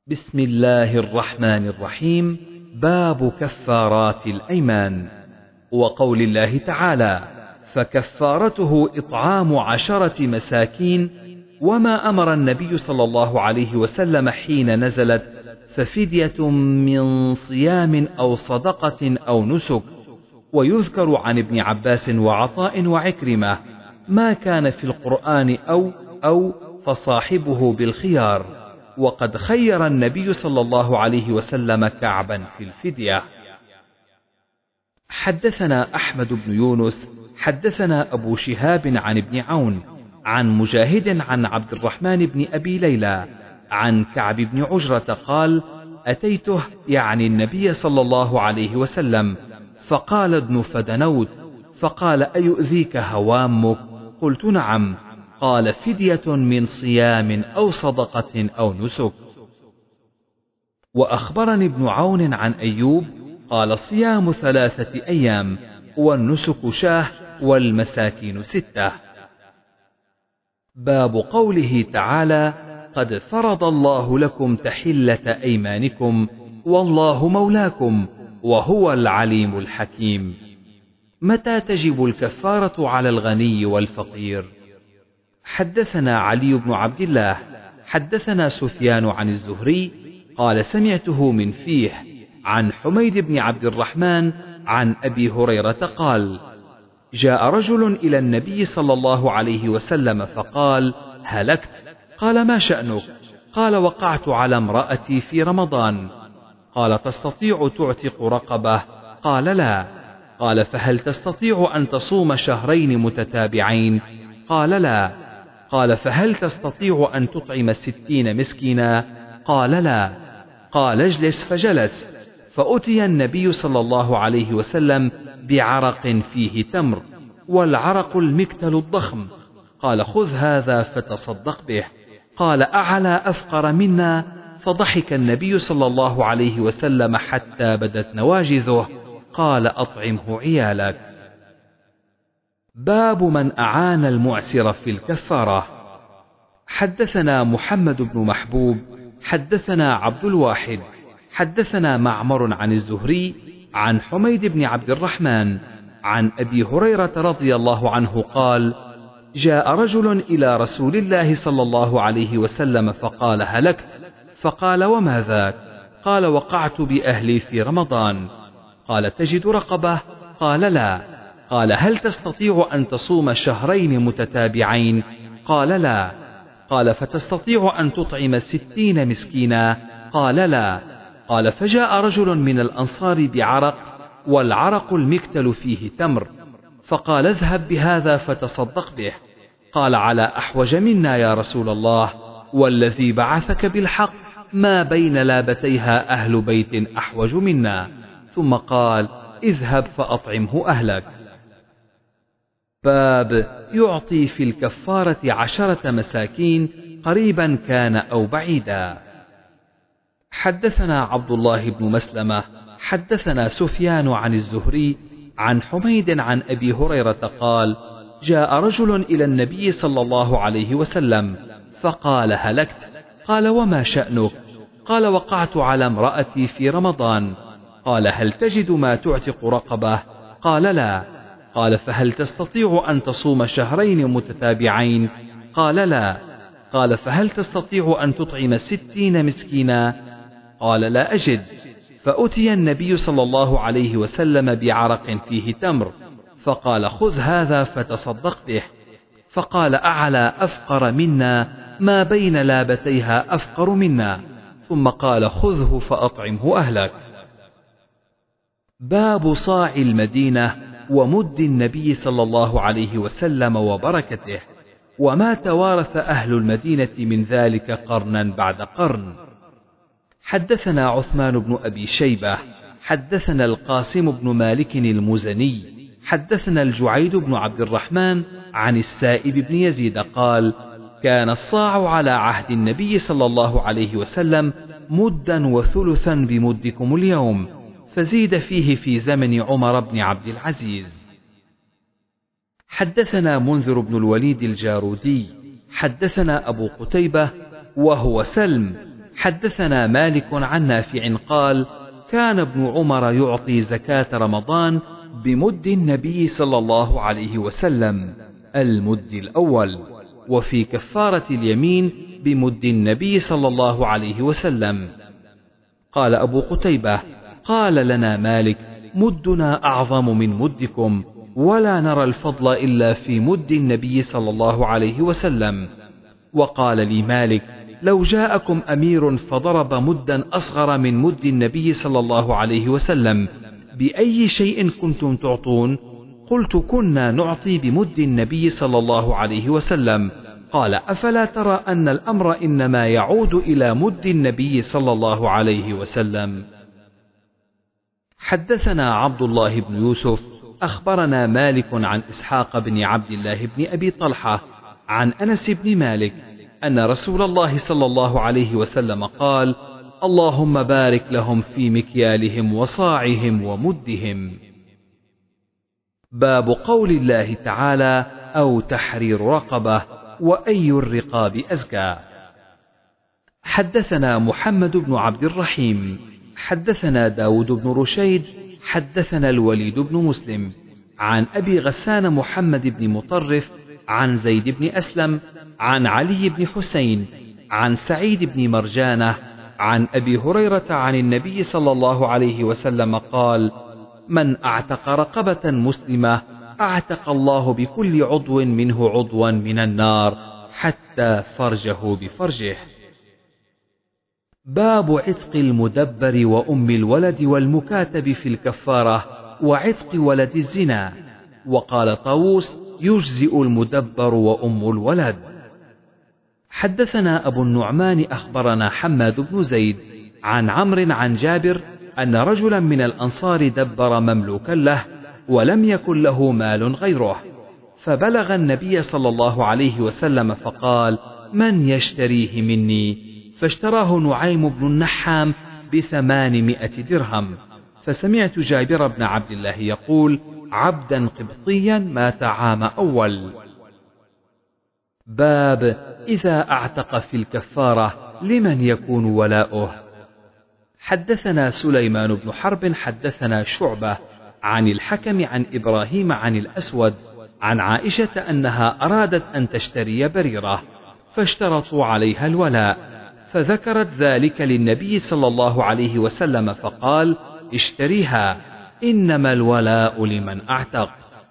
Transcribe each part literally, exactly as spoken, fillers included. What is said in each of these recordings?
بسم الله الرحمن الرحيم. باب كفارات الأيمان. وقول الله تعالى: فكفارته إطعام عشرة مساكين. وما أمر النبي صلى الله عليه وسلم حين نزلت: ففدية من صيام أو صدقة أو نسك. ويذكر عن ابن عباس وعطاء وعكرمة: ما كان في القرآن أو أو فصاحبه بالخيار. وقد خير النبي صلى الله عليه وسلم كعبا في الفدية. حدثنا أحمد بن يونس حدثنا أبو شهاب عن ابن عون عن مجاهد عن عبد الرحمن بن أبي ليلى عن كعب بن عجرة قال: أتيته يعني النبي صلى الله عليه وسلم فقال: ادن فدنوت. فقال: أيؤذيك هوامك؟ قلت: نعم. قال: فدية من صيام أو صدقة أو نسك. وأخبرني ابن عون عن أيوب قال: صيام ثلاثة أيام، والنسك شاه، والمساكين ستة. باب قوله تعالى: قد فرض الله لكم تحلة أيمانكم والله مولاكم وهو العليم الحكيم. متى تجب الكفارة على الغني والفقير؟ حدثنا علي بن عبد الله حدثنا سفيان عن الزهري قال: سمعته من فيح عن حميد بن عبد الرحمن عن أبي هريرة قال: جاء رجل إلى النبي صلى الله عليه وسلم فقال: هلكت. قال: ما شأنك؟ قال: وقعت على امرأتي في رمضان. قال: تستطيع تعتق رقبة؟ قال: لا. قال: فهل تستطيع أن تصوم شهرين متتابعين؟ قال: لا. قال: فهل تستطيع أن تطعم ستين مسكينا؟ قال: لا. قال: اجلس. فجلس. فأتي النبي صلى الله عليه وسلم بعرق فيه تمر، والعرق المكتل الضخم. قال: خذ هذا فتصدق به. قال: أعلى أفقر منا؟ فضحك النبي صلى الله عليه وسلم حتى بدت نواجذه. قال: أطعمه عيالك. باب من أعان المعسر في الكفارة. حدثنا محمد بن محبوب حدثنا عبد الواحد حدثنا معمر عن الزهري عن حميد بن عبد الرحمن عن أبي هريرة رضي الله عنه قال: جاء رجل إلى رسول الله صلى الله عليه وسلم فقال: هلكت. فقال: وما ذاك؟ قال: وقعت بأهلي في رمضان. قال: تجد رقبة؟ قال: لا. قال: هل تستطيع أن تصوم شهرين متتابعين؟ قال: لا. قال: فتستطيع أن تطعم ستين مسكينا؟ قال: لا. قال: فجاء رجل من الأنصار بعرق، والعرق المكتل فيه تمر، فقال: اذهب بهذا فتصدق به. قال: على أحوج منا يا رسول الله، والذي بعثك بالحق ما بين لابتيها أهل بيت أحوج منا. ثم قال: اذهب فأطعمه أهلك. باب يعطي في الكفارة عشرة مساكين قريبا كان أو بعيدا. حدثنا عبد الله بن مسلمة حدثنا سفيان عن الزهري عن حميد عن أبي هريرة قال: جاء رجل إلى النبي صلى الله عليه وسلم فقال: هلكت. قال: وما شأنك؟ قال: وقعت على امرأتي في رمضان. قال: هل تجد ما تعتق رقبة؟ قال: لا. قال: فهل تستطيع أن تصوم شهرين متتابعين؟ قال: لا. قال: فهل تستطيع أن تطعم ستين مسكينا؟ قال: لا أجد. فأتي النبي صلى الله عليه وسلم بعرق فيه تمر، فقال: خذ هذا فتصدق به. فقال: أعلى أفقر منا ما بين لابتيها أفقر منا. ثم قال: خذه فأطعمه أهلك. باب صاع المدينة ومد النبي صلى الله عليه وسلم وبركته، وما توارث أهل المدينة من ذلك قرنا بعد قرن. حدثنا عثمان بن أبي شيبة حدثنا القاسم بن مالك المزني حدثنا الجعيد بن عبد الرحمن عن السائب بن يزيد قال: كان الصاع على عهد النبي صلى الله عليه وسلم مدا وثلثا بمدكم اليوم، فزيد فيه في زمن عمر بن عبد العزيز. حدثنا منذر بن الوليد الجارودي حدثنا أبو قتيبة وهو سلم حدثنا مالك عن نافع قال كان ابن عمر يعطي زكاة رمضان بمد النبي صلى الله عليه وسلم المد الأول، وفي كفارة اليمين بمد النبي صلى الله عليه وسلم. قال أبو قتيبة قال لنا مالك مدنا أعظم من مدكم، ولا نرى الفضل إلا في مد النبي صلى الله عليه وسلم. وقال لي مالك لو جاءكم أمير فضرب مدا أصغر من مد النبي صلى الله عليه وسلم بأي شيء كنتم تعطون؟ قلت كنا نعطي بمد النبي صلى الله عليه وسلم. قال أفلا ترى أن الأمر إنما يعود إلى مد النبي صلى الله عليه وسلم. حدثنا عبد الله بن يوسف أخبرنا مالك عن إسحاق بن عبد الله بن أبي طلحة عن أنس بن مالك أن رسول الله صلى الله عليه وسلم قال اللهم بارك لهم في مكيالهم وصاعهم ومدهم. باب قول الله تعالى أو تحرير رقبة وأي الرقاب أزكى. حدثنا محمد بن عبد الرحيم حدثنا داود بن رشيد حدثنا الوليد بن مسلم عن أبي غسان محمد بن مطرف عن زيد بن أسلم عن علي بن حسين عن سعيد بن مرجانة عن أبي هريرة عن النبي صلى الله عليه وسلم قال من أعتق رقبة مسلمة أعتق الله بكل عضو منه عضوا من النار حتى فرجه بفرجه. باب عتق المدبر وأم الولد والمكاتب في الكفارة وعتق ولد الزنا. وقال طاووس يجزئ المدبر وأم الولد. حدثنا أبو النعمان أخبرنا حماد بن زيد عن عمرو عن جابر أن رجلا من الأنصار دبر مملوكا له ولم يكن له مال غيره، فبلغ النبي صلى الله عليه وسلم فقال من يشتريه مني؟ فاشتراه نعيم بن النحام بثمانمائة درهم. فسمعت جابر بن عبد الله يقول عبدا قبطيا مات عام أول. باب إذا أعتق في الكفارة لمن يكون ولاؤه. حدثنا سليمان بن حرب حدثنا شعبة عن الحكم عن إبراهيم عن الأسود عن عائشة أنها أرادت أن تشتري بريرة فاشترطوا عليها الولاء، فذكرت ذلك للنبي صلى الله عليه وسلم فقال اشتريها إنما الولاء لمن أعتق.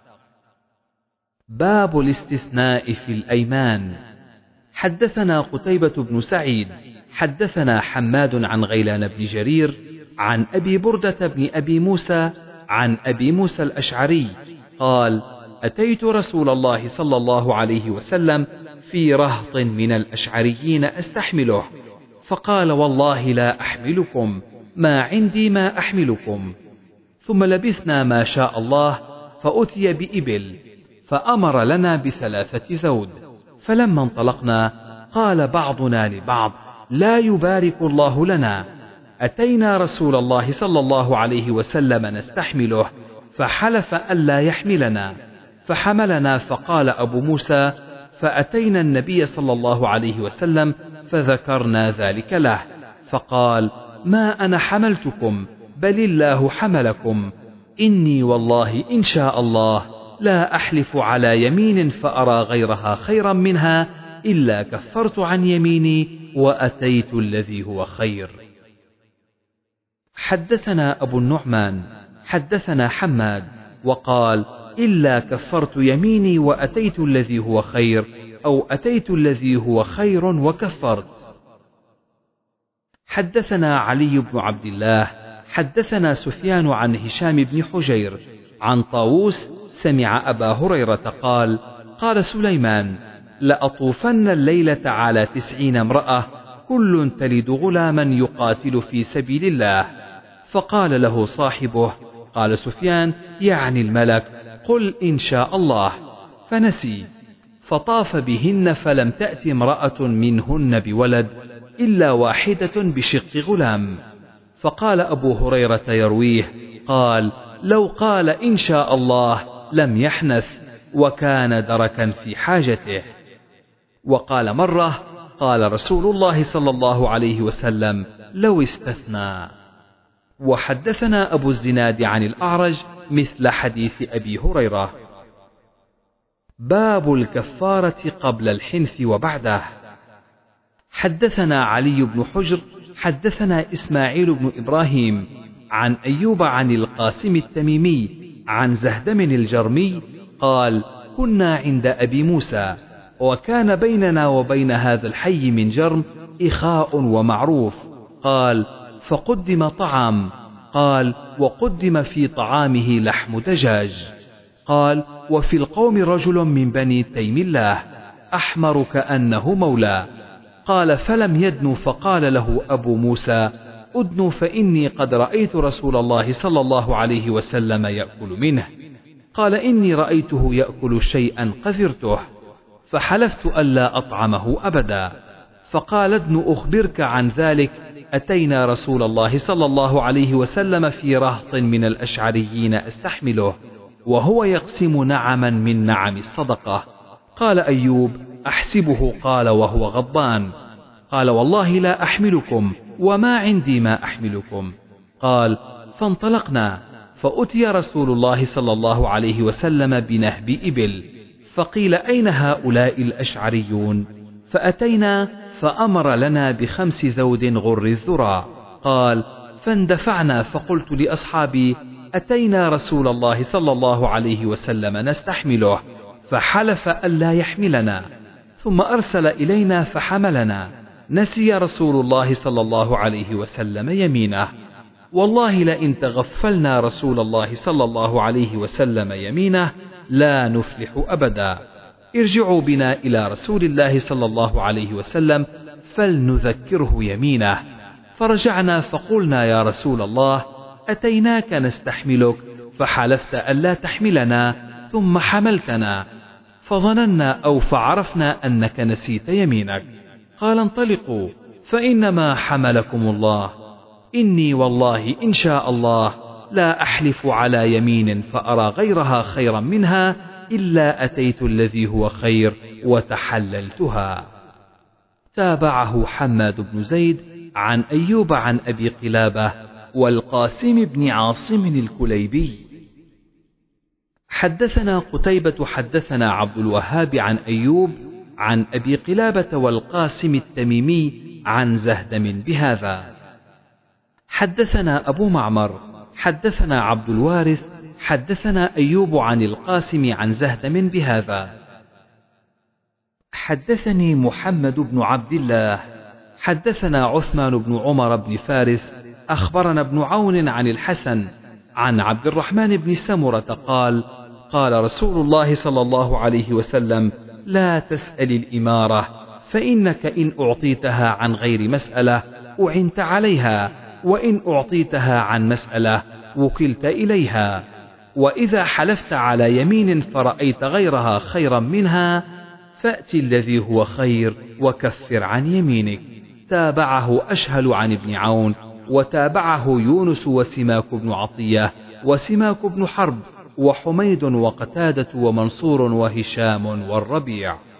باب الاستثناء في الأيمان. حدثنا قتيبة بن سعيد حدثنا حماد عن غيلان بن جرير عن أبي بردة بن أبي موسى عن أبي موسى الأشعري قال أتيت رسول الله صلى الله عليه وسلم في رهط من الأشعريين أستحمله، فقال والله لا أحملكم، ما عندي ما أحملكم. ثم لبثنا ما شاء الله فأتي بإبل فأمر لنا بثلاثة ذود، فلما انطلقنا قال بعضنا لبعض لا يبارك الله لنا. أتينا رسول الله صلى الله عليه وسلم نستحمله فحلف ألا يحملنا فحملنا. فقال أبو موسى فأتينا النبي صلى الله عليه وسلم فذكرنا ذلك له، فقال ما أنا حملتكم بل الله حملكم، إني والله إن شاء الله لا أحلف على يمين فأرى غيرها خيرا منها إلا كفرت عن يميني وأتيت الذي هو خير. حدثنا أبو النعمان حدثنا حماد وقال إلا كفرت يميني وأتيت الذي هو خير، أو أتيت الذي هو خير وكفرت. حدثنا علي بن عبد الله حدثنا سفيان عن هشام بن حجير عن طاووس سمع أبا هريرة قال قال سليمان لأطوفن الليلة على تسعين امرأة كل تلد غلاما يقاتل في سبيل الله. فقال له صاحبه قال سفيان يعني الملك قل إن شاء الله، فنسي، فطاف بهن فلم تأت امرأة منهن بولد إلا واحدة بشق غلام. فقال أبو هريرة يرويه قال لو قال إن شاء الله لم يحنث وكان دركا في حاجته. وقال مرة قال رسول الله صلى الله عليه وسلم: لو استثنى. وحدثنا أبو الزناد عن الأعرج مثل حديث أبي هريرة. باب الكفارة قبل الحنث وبعده. حدثنا علي بن حجر حدثنا إسماعيل بن إبراهيم عن أيوب عن القاسم التميمي عن زهدم الجرمي قال: كنا عند أبي موسى، وكان بيننا وبين هذا الحي من جرم إخاء ومعروف. قال: فقدم طعام. قال: وقدم في طعامه لحم دجاج. قال: وفي القوم رجل من بني تيم الله أحمر كأنه مولى. قال: فلم يدن، فقال له أبو موسى: أدن، فإني قد رأيت رسول الله صلى الله عليه وسلم يأكل منه. قال: إني رأيته يأكل شيئا قذرته، فحلفت ألا أطعمه أبدا. فقال: ادن أخبرك عن ذلك، أتينا رسول الله صلى الله عليه وسلم في رهط من الأشعريين أستحمله، وهو يقسم نعما من نعم الصدقة. قال أيوب: أحسبه قال وهو غضبان. قال: والله لا أحملكم، وما عندي ما أحملكم. قال: فانطلقنا، فأتي رسول الله صلى الله عليه وسلم بنهب إبل، فقيل: أين هؤلاء الأشعريون؟ فأتينا فأمر لنا بخمس ذود غر الذرى. قال: فاندفعنا، فقلت لأصحابي: أتينا رسول الله صلى الله عليه وسلم نستحمله، فحلف ألا يحملنا، ثم أرسل إلينا فحملنا. نسي رسول الله صلى الله عليه وسلم يمينه، والله لئن تغفلنا رسول الله صلى الله عليه وسلم يمينه لا نفلح أبدا. ارجعوا بنا إلى رسول الله صلى الله عليه وسلم فلنذكره يمينه. فرجعنا فقلنا: يا رسول الله، أتيناك نستحملك، فحلفت ألا تحملنا ثم حملتنا، فظننا أو فعرفنا أنك نسيت يمينك. قال: انطلقوا، فإنما حملكم الله. إني والله إن شاء الله لا أحلف على يمين فأرى غيرها خيرا منها إلا أتيت الذي هو خير وتحللتها. تابعه حماد بن زيد عن أيوب عن أبي قلابة والقاسم بن عاصم الكليبي. حدثنا قتيبة حدثنا عبد الوهاب عن أيوب عن أبي قلابة والقاسم التميمي عن زهدم بهذا. حدثنا أبو معمر حدثنا عبد الوارث حدثنا أيوب عن القاسم عن زهدم بهذا. حدثني محمد بن عبد الله حدثنا عثمان بن عمر بن فارس أخبرنا ابن عون عن الحسن عن عبد الرحمن بن سمرة قال: قال رسول الله صلى الله عليه وسلم: لا تسأل الإمارة، فإنك إن أعطيتها عن غير مسألة أعنت عليها، وإن أعطيتها عن مسألة وكلت إليها. وإذا حلفت على يمين فرأيت غيرها خيرا منها فأت الذي هو خير وكفر عن يمينك. تابعه أشهل عن ابن عون، وتابعه يونس وسماك بن عطية وسماك بن حرب وحميد وقتادة ومنصور وهشام والربيع.